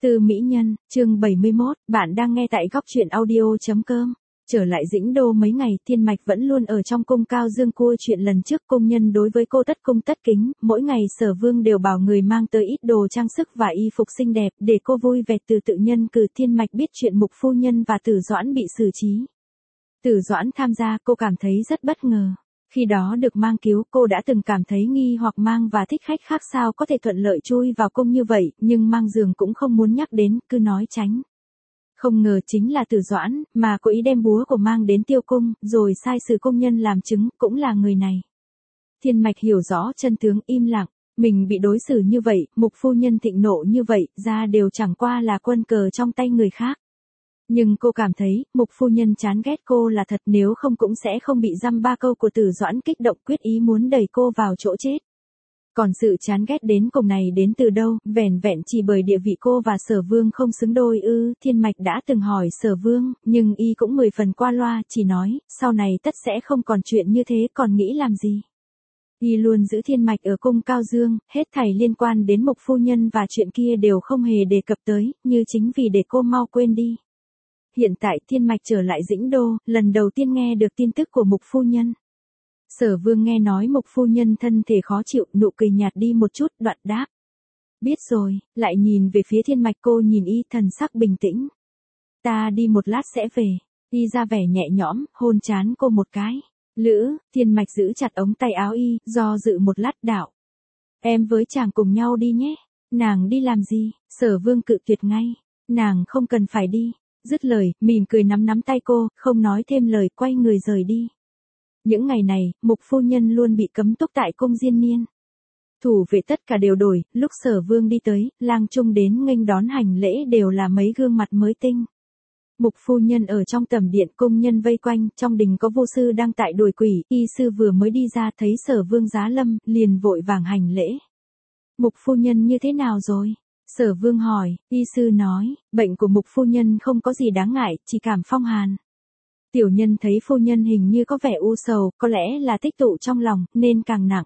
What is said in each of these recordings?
Tư Mỹ Nhân, chương 71, bạn đang nghe tại góc truyện audio.com. Trở lại Dĩnh Đô mấy ngày, Thiên Mạch vẫn luôn ở trong cung Cao Dương cua chuyện lần trước công nhân đối với cô tất cung tất kính, mỗi ngày Sở Vương đều bảo người mang tới ít đồ trang sức và y phục xinh đẹp để cô vui vẻ. Từ tự nhân cử Thiên Mạch biết chuyện Mục phu nhân và Tử Doãn bị xử trí. Tử Doãn tham gia, cô cảm thấy rất bất ngờ. Khi đó được mang cứu, cô đã từng cảm thấy nghi hoặc Mang và Thích Khách khác sao có thể thuận lợi chui vào cung như vậy, nhưng Mang Dường cũng không muốn nhắc đến, cứ nói tránh. Không ngờ chính là Tử Doãn, mà cố ý đem búa của Mang đến Tiêu cung, rồi sai sử công nhân làm chứng, cũng là người này. Thiên Mạch hiểu rõ chân tướng, im lặng, mình bị đối xử như vậy, Mục phu nhân thịnh nộ như vậy, ra đều chẳng qua là quân cờ trong tay người khác. Nhưng cô cảm thấy, Mục phu nhân chán ghét cô là thật, nếu không cũng sẽ không bị dăm ba câu của Tử Doãn kích động quyết ý muốn đẩy cô vào chỗ chết. Còn sự chán ghét đến cùng này đến từ đâu, vẻn vẹn chỉ bởi địa vị cô và Sở Vương không xứng đôi ư? Thiên Mạch đã từng hỏi Sở Vương, nhưng y cũng 10 phần qua loa, chỉ nói, sau này tất sẽ không còn chuyện như thế, còn nghĩ làm gì. Y luôn giữ Thiên Mạch ở cung Cao Dương, hết thảy liên quan đến Mục phu nhân và chuyện kia đều không hề đề cập tới, như chính vì để cô mau quên đi. Hiện tại Thiên Mạch trở lại Dĩnh Đô, lần đầu tiên nghe được tin tức của Mục phu nhân. Sở Vương nghe nói Mục phu nhân thân thể khó chịu, nụ cười nhạt đi một chút, đoạn đáp. Biết rồi, lại nhìn về phía Thiên Mạch, cô nhìn y thần sắc bình tĩnh. Ta đi một lát sẽ về. Y ra vẻ nhẹ nhõm, hôn trán cô một cái. Lữ, Thiên Mạch giữ chặt ống tay áo y, do dự một lát đạo. Em với chàng cùng nhau đi nhé. Nàng đi làm gì? Sở Vương cự tuyệt ngay. Nàng không cần phải đi. Dứt lời, mỉm cười nắm nắm tay cô, không nói thêm lời, quay người rời đi. Những ngày này, Mục phu nhân luôn bị cấm túc tại cung Diên Niên. Thủ vệ tất cả đều đổi, lúc Sở Vương đi tới, lang trung đến nghênh đón hành lễ đều là mấy gương mặt mới tinh. Mục phu nhân ở trong tầm điện, cung nhân vây quanh, trong đình có vô sư đang tại đuổi quỷ, y sư vừa mới đi ra thấy Sở Vương giá lâm, liền vội vàng hành lễ. Mục phu nhân như thế nào rồi? Sở Vương hỏi, y sư nói, bệnh của Mục phu nhân không có gì đáng ngại, chỉ cảm phong hàn. Tiểu nhân thấy phu nhân hình như có vẻ u sầu, có lẽ là tích tụ trong lòng, nên càng nặng.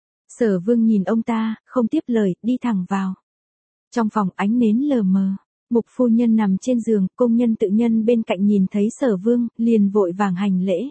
Sở Vương nhìn ông ta, không tiếp lời, đi thẳng vào. Trong phòng ánh nến lờ mờ, Mục phu nhân nằm trên giường, công nhân tự nhân bên cạnh nhìn thấy Sở Vương, liền vội vàng hành lễ.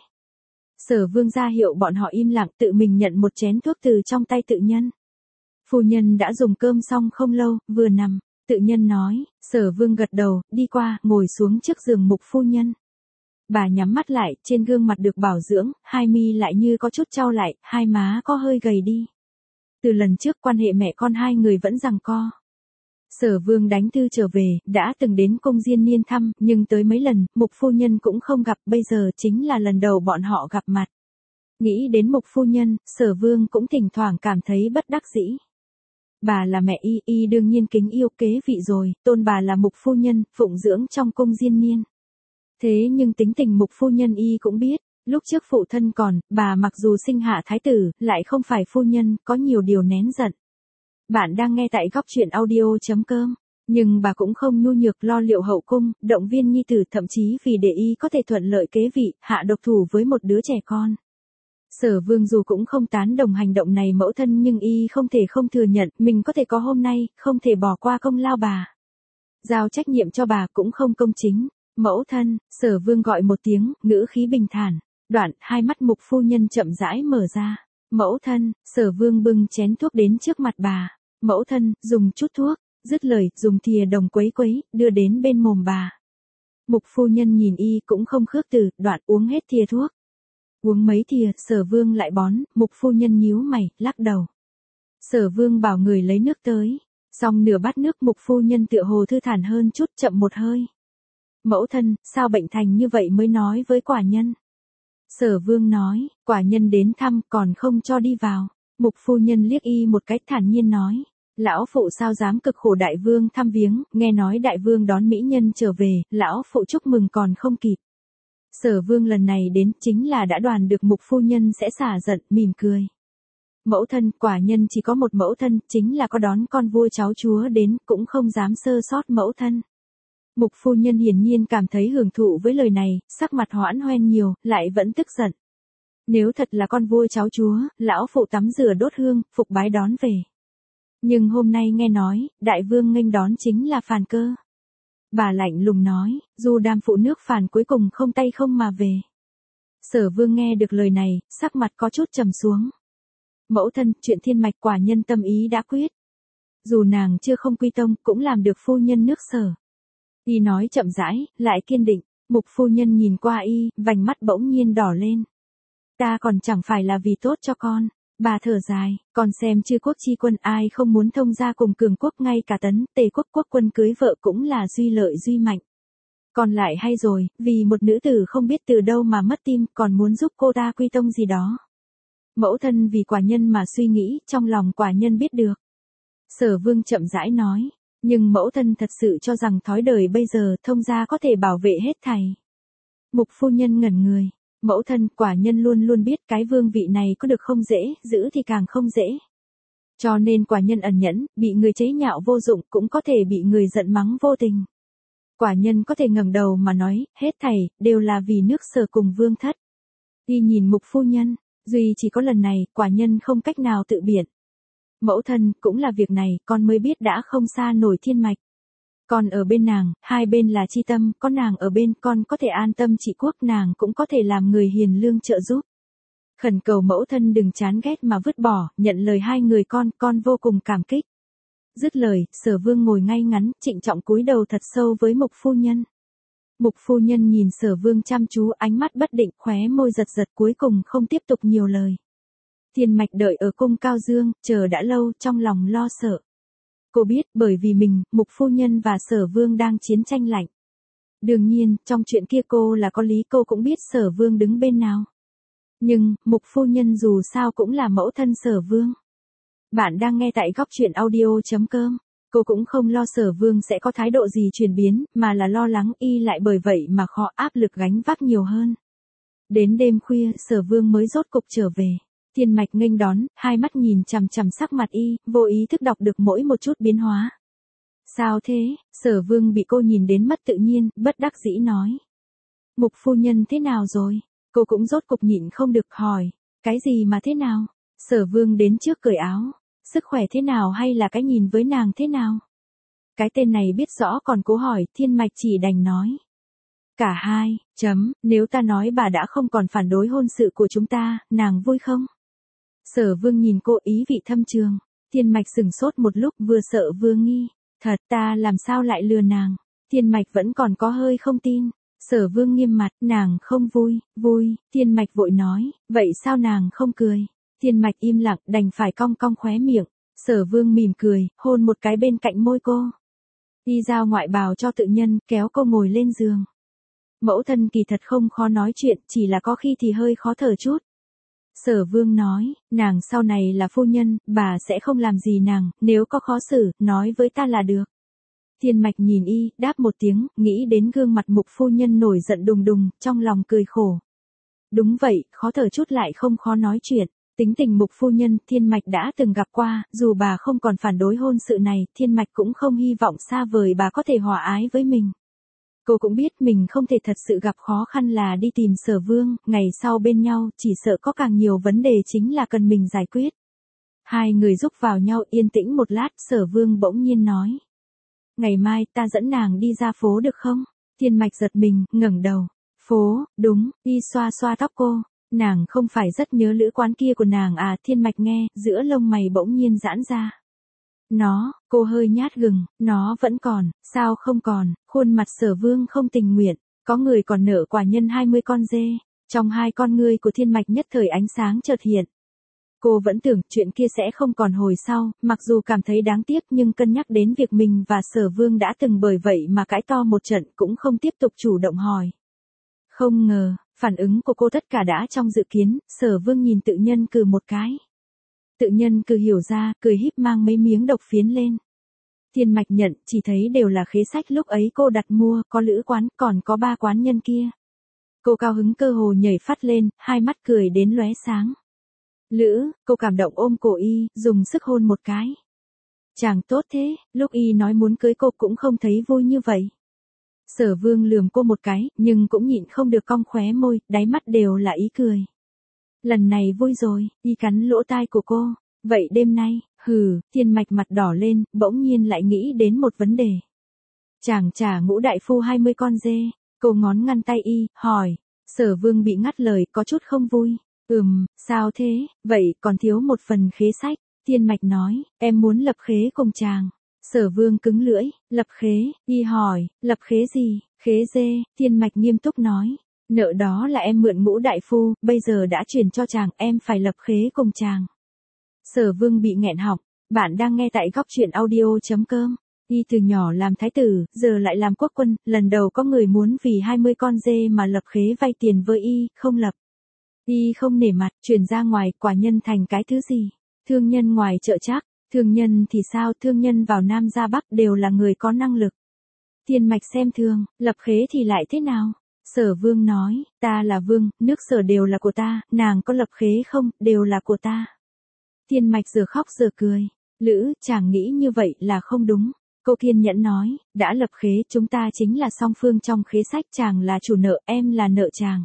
Sở Vương ra hiệu bọn họ im lặng, tự mình nhận một chén thuốc từ trong tay tự nhân. Phu nhân đã dùng cơm xong không lâu, vừa nằm, tự nhân nói, Sở Vương gật đầu, đi qua, ngồi xuống trước giường Mục phu nhân. Bà nhắm mắt lại, trên gương mặt được bảo dưỡng, hai mi lại như có chút trao lại, hai má có hơi gầy đi. Từ lần trước quan hệ mẹ con hai người vẫn giằng co. Sở Vương đánh thư trở về, đã từng đến cung Diên Niên thăm, nhưng tới mấy lần, Mục phu nhân cũng không gặp, bây giờ chính là lần đầu bọn họ gặp mặt. Nghĩ đến Mục phu nhân, Sở Vương cũng thỉnh thoảng cảm thấy bất đắc dĩ. Bà là mẹ y đương nhiên kính yêu kế vị rồi, tôn bà là Mục phu nhân, phụng dưỡng trong cung Diên Niên. Thế nhưng tính tình Mục phu nhân y cũng biết, lúc trước phụ thân còn, bà mặc dù sinh hạ thái tử, lại không phải phu nhân, có nhiều điều nén giận. Bạn đang nghe tại góc truyện audio.com, nhưng bà cũng không nhu nhược lo liệu hậu cung, động viên nhi tử, thậm chí vì để y có thể thuận lợi kế vị, hạ độc thủ với một đứa trẻ con. Sở Vương dù cũng không tán đồng hành động này mẫu thân, nhưng y không thể không thừa nhận mình có thể có hôm nay, không thể bỏ qua công lao bà. Giao trách nhiệm cho bà cũng không công chính. Mẫu thân, Sở Vương gọi một tiếng, ngữ khí bình thản. Đoạn, hai mắt Mục phu nhân chậm rãi mở ra. Mẫu thân, Sở Vương bưng chén thuốc đến trước mặt bà. Mẫu thân, dùng chút thuốc. Dứt lời, dùng thìa đồng quấy quấy, đưa đến bên mồm bà. Mục phu nhân nhìn y cũng không khước từ, đoạn uống hết thìa thuốc. Uống mấy thìa, Sở Vương lại bón, Mục phu nhân nhíu mày, lắc đầu. Sở Vương bảo người lấy nước tới. Xong nửa bát nước, Mục phu nhân tựa hồ thư thản hơn chút, chậm một hơi. Mẫu thân, sao bệnh thành như vậy mới nói với quả nhân? Sở Vương nói, quả nhân đến thăm còn không cho đi vào. Mục phu nhân liếc y một cách thản nhiên nói, lão phụ sao dám cực khổ đại vương thăm viếng, nghe nói đại vương đón mỹ nhân trở về, lão phụ chúc mừng còn không kịp. Sở Vương lần này đến chính là đã đoán được Mục phu nhân sẽ xả giận, mỉm cười. Mẫu thân, quả nhân chỉ có một mẫu thân, chính là có đón con vua cháu chúa đến, cũng không dám sơ sót mẫu thân. Mục phu nhân hiển nhiên cảm thấy hưởng thụ với lời này, sắc mặt hoãn hoen nhiều, lại vẫn tức giận. Nếu thật là con vua cháu chúa, lão phụ tắm rửa đốt hương, phục bái đón về. Nhưng hôm nay nghe nói, đại vương nghênh đón chính là Phàn Cơ. Bà lạnh lùng nói, dù đàm phụ nước Phàn cuối cùng không tay không mà về. Sở Vương nghe được lời này, sắc mặt có chút trầm xuống. Mẫu thân, chuyện thiên mạch quả nhân tâm ý đã quyết. Dù nàng chưa không quy tông, cũng làm được phu nhân nước Sở. Y nói chậm rãi, lại kiên định. Mục phu nhân nhìn qua y, vành mắt bỗng nhiên đỏ lên. Ta còn chẳng phải là vì tốt cho con. Bà thở dài, còn xem chư quốc chi quân ai không muốn thông gia cùng cường quốc, ngay cả Tấn, Tề quốc quốc quân cưới vợ cũng là duy lợi duy mạnh. Còn lại hay rồi, vì một nữ tử không biết từ đâu mà mất tim, còn muốn giúp cô ta quy tông gì đó. Mẫu thân vì quả nhân mà suy nghĩ, trong lòng quả nhân biết được. Sở Vương chậm rãi nói, nhưng mẫu thân thật sự cho rằng thói đời bây giờ thông gia có thể bảo vệ hết thảy. Mục phu nhân ngẩn người. Mẫu thân, quả nhân luôn luôn biết cái vương vị này có được không dễ, giữ thì càng không dễ. Cho nên quả nhân ẩn nhẫn, bị người chế nhạo vô dụng, cũng có thể bị người giận mắng vô tình. Quả nhân có thể ngẩng đầu mà nói, hết thảy, đều là vì nước Sở cùng vương thất. Y nhìn mục phu nhân, duy chỉ có lần này, quả nhân không cách nào tự biện. Mẫu thân, cũng là việc này, con mới biết đã không xa nổi thiên mạch. Con ở bên nàng, hai bên là chi tâm, có nàng ở bên, con có thể an tâm trị quốc, nàng cũng có thể làm người hiền lương trợ giúp. Khẩn cầu mẫu thân đừng chán ghét mà vứt bỏ, nhận lời hai người con vô cùng cảm kích. Dứt lời, Sở Vương ngồi ngay ngắn, trịnh trọng cúi đầu thật sâu với mục phu nhân. Mục phu nhân nhìn Sở Vương chăm chú, ánh mắt bất định, khóe môi giật giật, cuối cùng không tiếp tục nhiều lời. Thiên mạch đợi ở cung Cao Dương, chờ đã lâu, trong lòng lo sợ. Cô biết, bởi vì mình, mục phu nhân và Sở Vương đang chiến tranh lạnh. Đương nhiên, trong chuyện kia cô là có lý, cô cũng biết Sở Vương đứng bên nào. Nhưng, mục phu nhân dù sao cũng là mẫu thân Sở Vương. Bạn đang nghe tại góc truyện audio.com. Cô cũng không lo Sở Vương sẽ có thái độ gì chuyển biến, mà là lo lắng y lại bởi vậy mà khó, áp lực gánh vác nhiều hơn. Đến đêm khuya, Sở Vương mới rốt cục trở về. Thiên mạch nghênh đón, hai mắt nhìn chằm chằm sắc mặt y, vô ý thức đọc được mỗi một chút biến hóa. Sao thế? Sở Vương bị cô nhìn đến mất tự nhiên, bất đắc dĩ nói. Mục phu nhân thế nào rồi? Cô cũng rốt cục nhịn không được hỏi. Cái gì mà thế nào? Sở Vương đến trước cởi áo. Sức khỏe thế nào hay là cái nhìn với nàng thế nào? Cái tên này biết rõ còn cố hỏi, thiên mạch chỉ đành nói. Cả hai, nếu ta nói bà đã không còn phản đối hôn sự của chúng ta, nàng vui không? Sở Vương nhìn cô ý vị thâm trường. Thiên mạch sửng sốt một lúc, vừa sợ vừa nghi. Thật, ta làm sao lại lừa nàng? Thiên mạch vẫn còn có hơi không tin. Sở Vương nghiêm mặt, nàng không vui. Thiên mạch vội nói, vậy sao nàng không cười? Thiên mạch im lặng, đành phải cong cong khóe miệng. Sở Vương mỉm cười, hôn một cái bên cạnh môi cô. Đi giao ngoại bào cho tự nhân, kéo cô ngồi lên giường. Mẫu thân kỳ thật không khó nói chuyện, chỉ là có khi thì hơi khó thở chút. Sở Vương nói, nàng sau này là phu nhân, bà sẽ không làm gì nàng, nếu có khó xử, nói với ta là được. Thiên mạch nhìn y, đáp một tiếng, nghĩ đến gương mặt mục phu nhân nổi giận đùng đùng, trong lòng cười khổ. Đúng vậy, khó thở chút lại không khó nói chuyện. Tính tình mục phu nhân, thiên mạch đã từng gặp qua, dù bà không còn phản đối hôn sự này, thiên mạch cũng không hy vọng xa vời bà có thể hòa ái với mình. Cô cũng biết mình không thể thật sự gặp khó khăn là đi tìm Sở Vương, ngày sau bên nhau, chỉ sợ có càng nhiều vấn đề chính là cần mình giải quyết. Hai người giúp vào nhau yên tĩnh một lát, Sở Vương bỗng nhiên nói. Ngày mai ta dẫn nàng đi ra phố được không? Thiên mạch giật mình, ngẩng đầu. Phố, đúng, đi xoa xoa tóc cô. Nàng không phải rất nhớ lữ quán kia của nàng à? Thiên mạch nghe, giữa lông mày bỗng nhiên giãn ra. Cô hơi nhát gừng, nó vẫn còn, sao không còn? Khuôn mặt Sở Vương không tình nguyện, có người còn nợ quả nhân 20 con dê. Trong hai con ngươi của thiên mạch nhất thời ánh sáng chợt hiện. Cô vẫn tưởng chuyện kia sẽ không còn hồi sau, mặc dù cảm thấy đáng tiếc nhưng cân nhắc đến việc mình và Sở Vương đã từng bởi vậy mà cãi to một trận cũng không tiếp tục chủ động hỏi. Không ngờ, phản ứng của cô tất cả đã trong dự kiến, Sở Vương nhìn tự nhân cừ một cái. Tự nhân cừ hiểu ra, cười híp mang mấy miếng độc phiến lên. Thiên mạch nhận, chỉ thấy đều là khế sách lúc ấy cô đặt mua, có lữ quán, còn có 3 quán nhân kia. Cô cao hứng cơ hồ nhảy phát lên, hai mắt cười đến lóe sáng. Lữ, cô cảm động ôm cổ y, dùng sức hôn một cái. Chàng tốt thế, lúc y nói muốn cưới cô cũng không thấy vui như vậy. Sở Vương lườm cô một cái, nhưng cũng nhịn không được cong khóe môi, đáy mắt đều là ý cười. Lần này vui rồi, y cắn lỗ tai của cô. Vậy đêm nay, Thiên Mạch mặt đỏ lên, bỗng nhiên lại nghĩ đến một vấn đề. Chàng trả Ngũ đại phu 20 con dê, cô ngón ngăn tay y, hỏi. Sở Vương bị ngắt lời, có chút không vui. Sao thế, vậy còn thiếu một phần khế sách. Thiên Mạch nói, em muốn lập khế cùng chàng. Sở Vương cứng lưỡi, lập khế, y hỏi, lập khế gì, khế dê, Thiên Mạch nghiêm túc nói. Nợ đó là em mượn Ngũ đại phu, bây giờ đã chuyển cho chàng, em phải lập khế cùng chàng. Sở Vương bị nghẹn họng, bạn đang nghe tại góc truyện audio.com. Y từ nhỏ làm thái tử, giờ lại làm quốc quân, lần đầu có người muốn vì 20 con dê mà lập khế vay tiền với y, không lập. Y không nể mặt, chuyển ra ngoài, quả nhân thành cái thứ gì? Thương nhân ngoài chợ chắc, thương nhân thì sao, thương nhân vào Nam ra Bắc đều là người có năng lực. Thiên Mạch xem thường, lập khế thì lại thế nào? Sở Vương nói, ta là vương, nước Sở đều là của ta, nàng có lập khế không, đều là của ta. Thiên Mạch giờ khóc giờ cười, Lữ, chàng nghĩ như vậy là không đúng. Cô kiên nhẫn nói, đã lập khế chúng ta chính là song phương trong khế sách, chàng là chủ nợ, em là nợ chàng.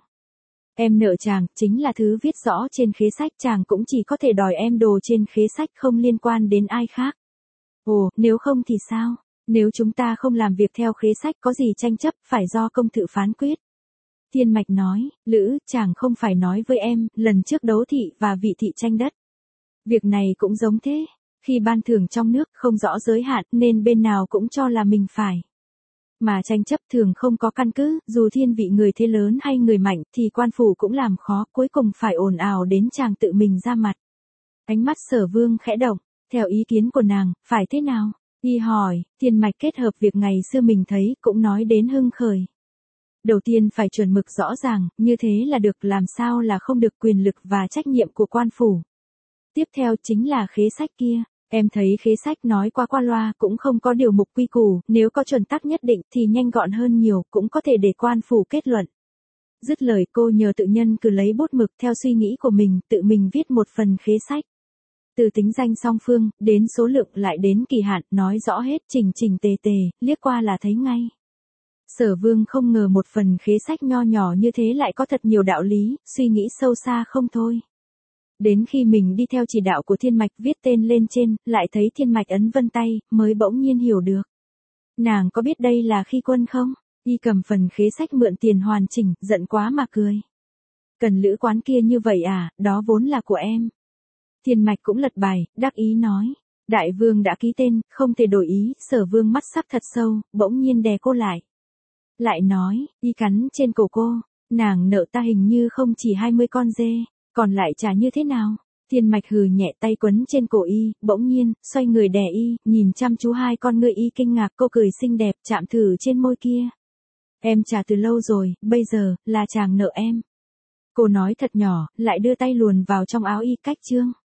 Em nợ chàng, chính là thứ viết rõ trên khế sách, chàng cũng chỉ có thể đòi em đồ trên khế sách, không liên quan đến ai khác. Ồ, nếu không thì sao? Nếu chúng ta không làm việc theo khế sách có gì tranh chấp, phải do công thự phán quyết. Thiên Mạch nói, Lữ, chàng không phải nói với em, lần trước đấu thị và vị thị tranh đất. Việc này cũng giống thế. Khi ban thưởng trong nước không rõ giới hạn nên bên nào cũng cho là mình phải. Mà tranh chấp thường không có căn cứ, dù thiên vị người thế lớn hay người mạnh thì quan phủ cũng làm khó, cuối cùng phải ồn ào đến chàng tự mình ra mặt. Ánh mắt Sở Vương khẽ động, theo ý kiến của nàng, phải thế nào? Y hỏi, Thiên Mạch kết hợp việc ngày xưa mình thấy cũng nói đến hưng khởi. Đầu tiên phải chuẩn mực rõ ràng, như thế là được, làm sao là không được, quyền lực và trách nhiệm của quan phủ. Tiếp theo chính là khế sách kia. Em thấy khế sách nói qua loa cũng không có điều mục quy củ, nếu có chuẩn tắc nhất định thì nhanh gọn hơn nhiều, cũng có thể để quan phủ kết luận. Dứt lời cô nhờ tự nhân cứ lấy bút mực theo suy nghĩ của mình, tự mình viết một phần khế sách. Từ tính danh song phương, đến số lượng lại đến kỳ hạn, nói rõ hết chỉnh chỉnh tề tề, liếc qua là thấy ngay. Sở Vương không ngờ một phần khế sách nho nhỏ như thế lại có thật nhiều đạo lý, suy nghĩ sâu xa không thôi. Đến khi mình đi theo chỉ đạo của Thiên Mạch viết tên lên trên, lại thấy Thiên Mạch ấn vân tay, mới bỗng nhiên hiểu được. Nàng có biết đây là khi quân không? Y cầm phần khế sách mượn tiền hoàn chỉnh, giận quá mà cười. Cần Lữ quán kia như vậy à, đó vốn là của em. Thiên Mạch cũng lật bài, đắc ý nói. Đại vương đã ký tên, không thể đổi ý, Sở Vương mắt sắc thật sâu, bỗng nhiên đè cô lại. Lại nói, y cắn trên cổ cô, nàng nợ ta hình như không chỉ 20 con dê. Còn lại trả như thế nào? Thiên Mạch hừ nhẹ, tay quấn trên cổ y, bỗng nhiên, xoay người đè y, nhìn chăm chú hai con ngươi y kinh ngạc, cô cười xinh đẹp, chạm thử trên môi kia. Em trả từ lâu rồi, bây giờ, là chàng nợ em. Cô nói thật nhỏ, lại đưa tay luồn vào trong áo y, cách chương.